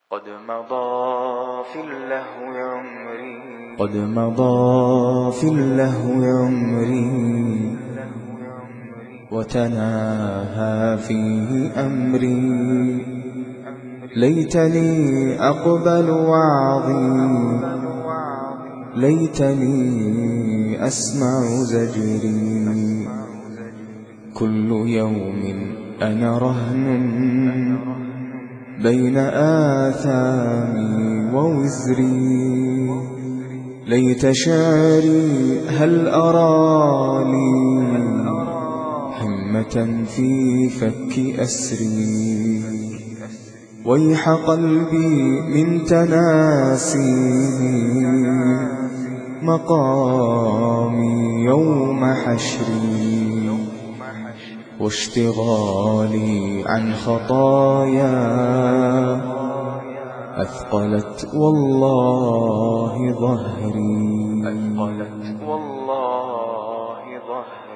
قد مضى في اللهو عمري قد مضى في اللهو عمري وتناهى فيه أمري ليتني أقبل وعظي ليتني أسمع زجري كل يوم أنا رهن بين آثامي ووزري ليت شعري هل أراني همة في فك أسري ويح قلبي من تناسيه مقامي يوم حشري واشتغالي عن خطايا أثقلت والله ظهري.